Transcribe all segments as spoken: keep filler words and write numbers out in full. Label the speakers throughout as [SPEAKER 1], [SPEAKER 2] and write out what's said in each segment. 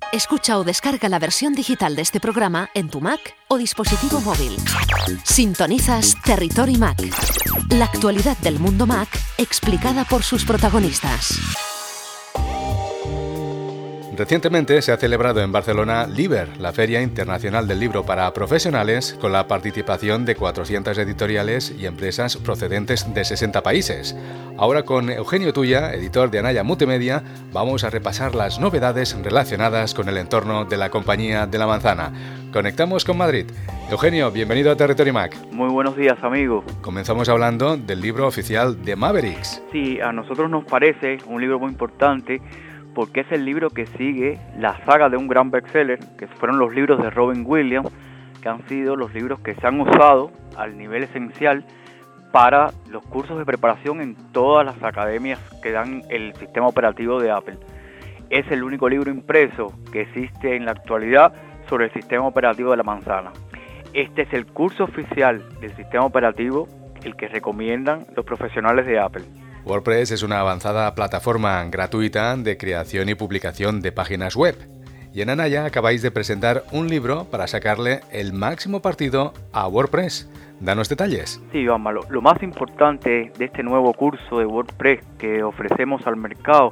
[SPEAKER 1] Escucha o descarga la versión digital de este programa en tu Mac o dispositivo móvil. Sintonizas Territory Mac, la actualidad del mundo Mac explicada por sus protagonistas.
[SPEAKER 2] Recientemente se ha celebrado en Barcelona Liber, la Feria Internacional del Libro para Profesionales, con la participación de cuatrocientas editoriales y empresas procedentes de sesenta países. Ahora con Eugenio Tuya, editor de Anaya Multimedia, vamos a repasar las novedades relacionadas con el entorno de la Compañía de la Manzana. Conectamos con Madrid. Eugenio, bienvenido a Territory Mac.
[SPEAKER 3] Muy buenos días, amigo.
[SPEAKER 2] Comenzamos hablando del libro oficial de Mavericks.
[SPEAKER 3] Sí, a nosotros nos parece un libro muy importante porque es el libro que sigue la saga de un gran bestseller, que fueron los libros de Robin Williams, que han sido los libros que se han usado al nivel esencial para los cursos de preparación en todas las academias que dan el sistema operativo de Apple. Es el único libro impreso que existe en la actualidad sobre el sistema operativo de la manzana. Este es el curso oficial del sistema operativo, el que recomiendan los profesionales de Apple.
[SPEAKER 2] WordPress es una avanzada plataforma gratuita de creación y publicación de páginas web. Y en Anaya acabáis de presentar un libro para sacarle el máximo partido a WordPress. Danos detalles.
[SPEAKER 3] Sí, Iván, lo, lo más importante de este nuevo curso de WordPress que ofrecemos al mercado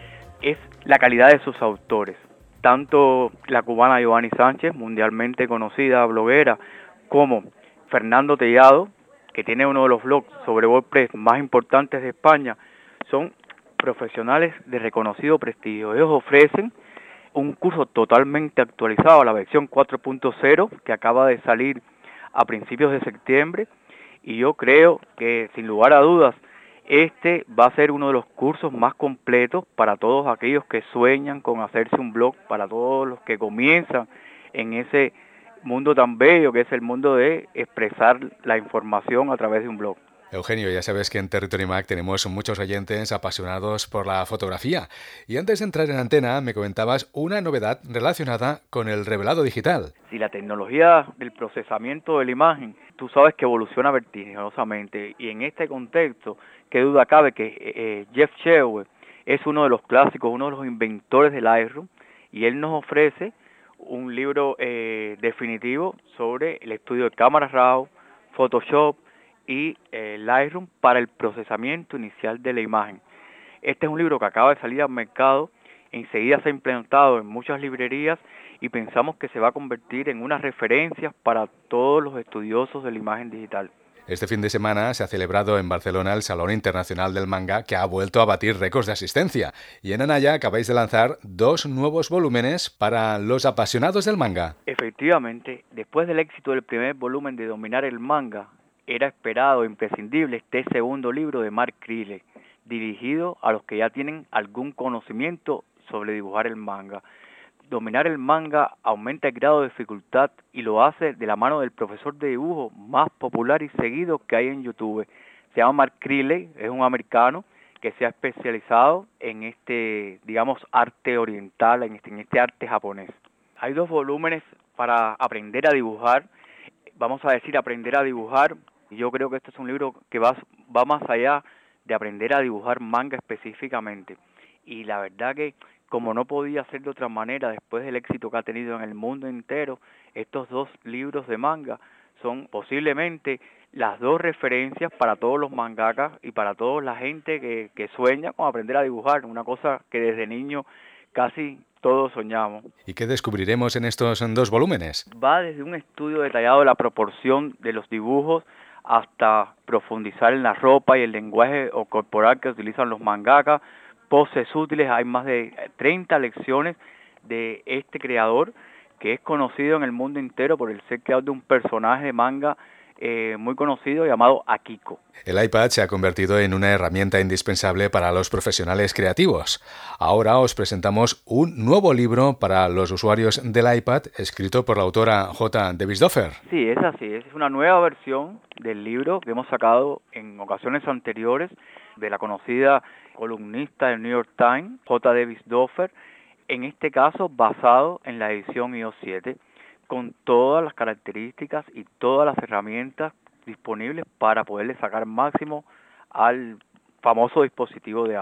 [SPEAKER 3] es la calidad de sus autores. Tanto la cubana Giovanni Sánchez, mundialmente conocida bloguera, como Fernando Tellado, que tiene uno de los blogs sobre WordPress más importantes de España, son profesionales de reconocido prestigio. Ellos ofrecen un curso totalmente actualizado a la versión cuatro punto cero que acaba de salir a principios de septiembre, y yo creo que sin lugar a dudas este va a ser uno de los cursos más completos para todos aquellos que sueñan con hacerse un blog, para todos los que comienzan en ese mundo tan bello que es el mundo de expresar la información a través de un blog.
[SPEAKER 2] Eugenio, ya sabes que en Territory Mac tenemos muchos oyentes apasionados por la fotografía. Y antes de entrar en antena, me comentabas una novedad relacionada con el revelado digital.
[SPEAKER 3] Sí, la tecnología del procesamiento de la imagen, tú sabes que evoluciona vertiginosamente. Y en este contexto, qué duda cabe que eh, Jeff Sherwood es uno de los clásicos, uno de los inventores del Lightroom, y él nos ofrece un libro eh, definitivo sobre el estudio de cámara RAW, Photoshop y eh, Lightroom para el procesamiento inicial de la imagen. Este es un libro que acaba de salir al mercado, enseguida se ha implementado en muchas librerías y pensamos que se va a convertir en una referencia para todos los estudiosos de la imagen digital.
[SPEAKER 2] Este fin de semana se ha celebrado en Barcelona el Salón Internacional del Manga, que ha vuelto a batir récords de asistencia. Y en Anaya acabáis de lanzar dos nuevos volúmenes para los apasionados del manga.
[SPEAKER 3] Efectivamente, después del éxito del primer volumen de Dominar el Manga, era esperado, imprescindible, este segundo libro de Mark Crilley, dirigido a los que ya tienen algún conocimiento sobre dibujar el manga. Dominar el manga aumenta el grado de dificultad y lo hace de la mano del profesor de dibujo más popular y seguido que hay en YouTube. Se llama Mark Crilley, es un americano que se ha especializado en este, digamos, arte oriental, en este, en este arte japonés. Hay dos volúmenes para aprender a dibujar, vamos a decir aprender a dibujar, y yo creo que este es un libro que va, va más allá de aprender a dibujar manga específicamente. Y la verdad que como no podía ser de otra manera, después del éxito que ha tenido en el mundo entero, estos dos libros de manga son posiblemente las dos referencias para todos los mangakas y para toda la gente que, que sueña con aprender a dibujar, una cosa que desde niño casi todos soñamos.
[SPEAKER 2] ¿Y qué descubriremos en estos dos volúmenes?
[SPEAKER 3] Va desde un estudio detallado de la proporción de los dibujos hasta profundizar en la ropa y el lenguaje corporal que utilizan los mangakas, poses útiles. Hay más de treinta lecciones de este creador que es conocido en el mundo entero por el ser creador de un personaje de manga eh, muy conocido llamado Akiko.
[SPEAKER 2] El iPad se ha convertido en una herramienta indispensable para los profesionales creativos. Ahora os presentamos un nuevo libro para los usuarios del iPad, escrito por la autora J. Davidsdorfer.
[SPEAKER 3] Sí, es así. Es una nueva versión del libro que hemos sacado en ocasiones anteriores de la conocida columnista del New York Times, J. Davidsdorfer, en este caso basado en la edición i O siete, con todas las características y todas las herramientas disponibles para poderle sacar máximo al famoso dispositivo de Apple.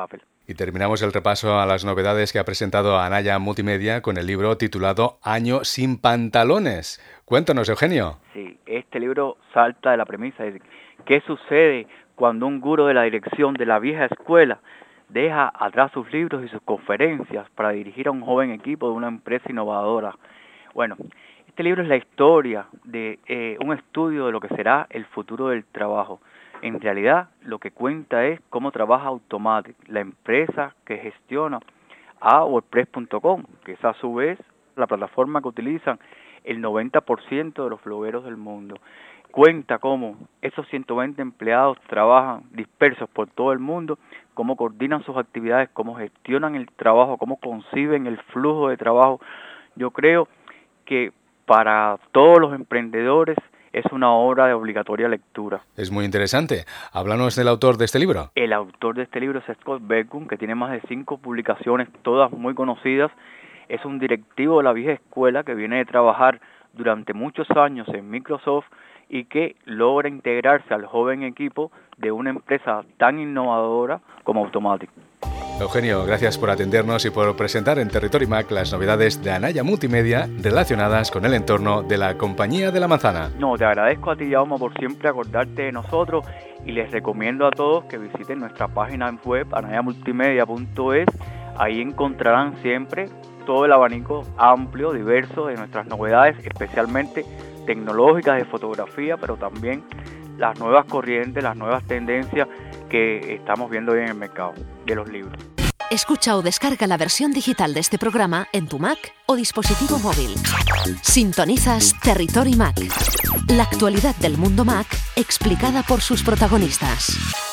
[SPEAKER 2] Y terminamos el repaso a las novedades que ha presentado Anaya Multimedia con el libro titulado Año sin pantalones. Cuéntanos, Eugenio.
[SPEAKER 3] Sí, este libro salta de la premisa de qué sucede cuando un gurú de la dirección de la vieja escuela deja atrás sus libros y sus conferencias para dirigir a un joven equipo de una empresa innovadora. Bueno, este libro es la historia de eh, un estudio de lo que será el futuro del trabajo. En realidad, lo que cuenta es cómo trabaja Automattic, la empresa que gestiona a WordPress punto com, que es a su vez la plataforma que utilizan el noventa por ciento de los blogueros del mundo. Cuenta cómo esos ciento veinte empleados trabajan dispersos por todo el mundo, cómo coordinan sus actividades, cómo gestionan el trabajo, cómo conciben el flujo de trabajo. Yo creo que para todos los emprendedores es una obra de obligatoria lectura.
[SPEAKER 2] Es muy interesante. Háblanos del autor de este libro.
[SPEAKER 3] El autor de este libro es Scott Beckham, que tiene más de cinco publicaciones, todas muy conocidas. Es un directivo de la vieja escuela que viene de trabajar durante muchos años en Microsoft y que logra integrarse al joven equipo de una empresa tan innovadora como Automattic.
[SPEAKER 2] Eugenio, gracias por atendernos y por presentar en Territory Mac las novedades de Anaya Multimedia relacionadas con el entorno de la Compañía de la Manzana.
[SPEAKER 3] No, te agradezco a ti, Jaume, por siempre acordarte de nosotros y les recomiendo a todos que visiten nuestra página web anaya multimedia punto es. Ahí encontrarán siempre todo el abanico amplio, diverso de nuestras novedades, especialmente tecnológicas de fotografía, pero también las nuevas corrientes, las nuevas tendencias que estamos viendo hoy en el mercado de los libros.
[SPEAKER 1] Escucha o descarga la versión digital de este programa en tu Mac o dispositivo móvil. Sintonizas Territory Mac, la actualidad del mundo Mac explicada por sus protagonistas.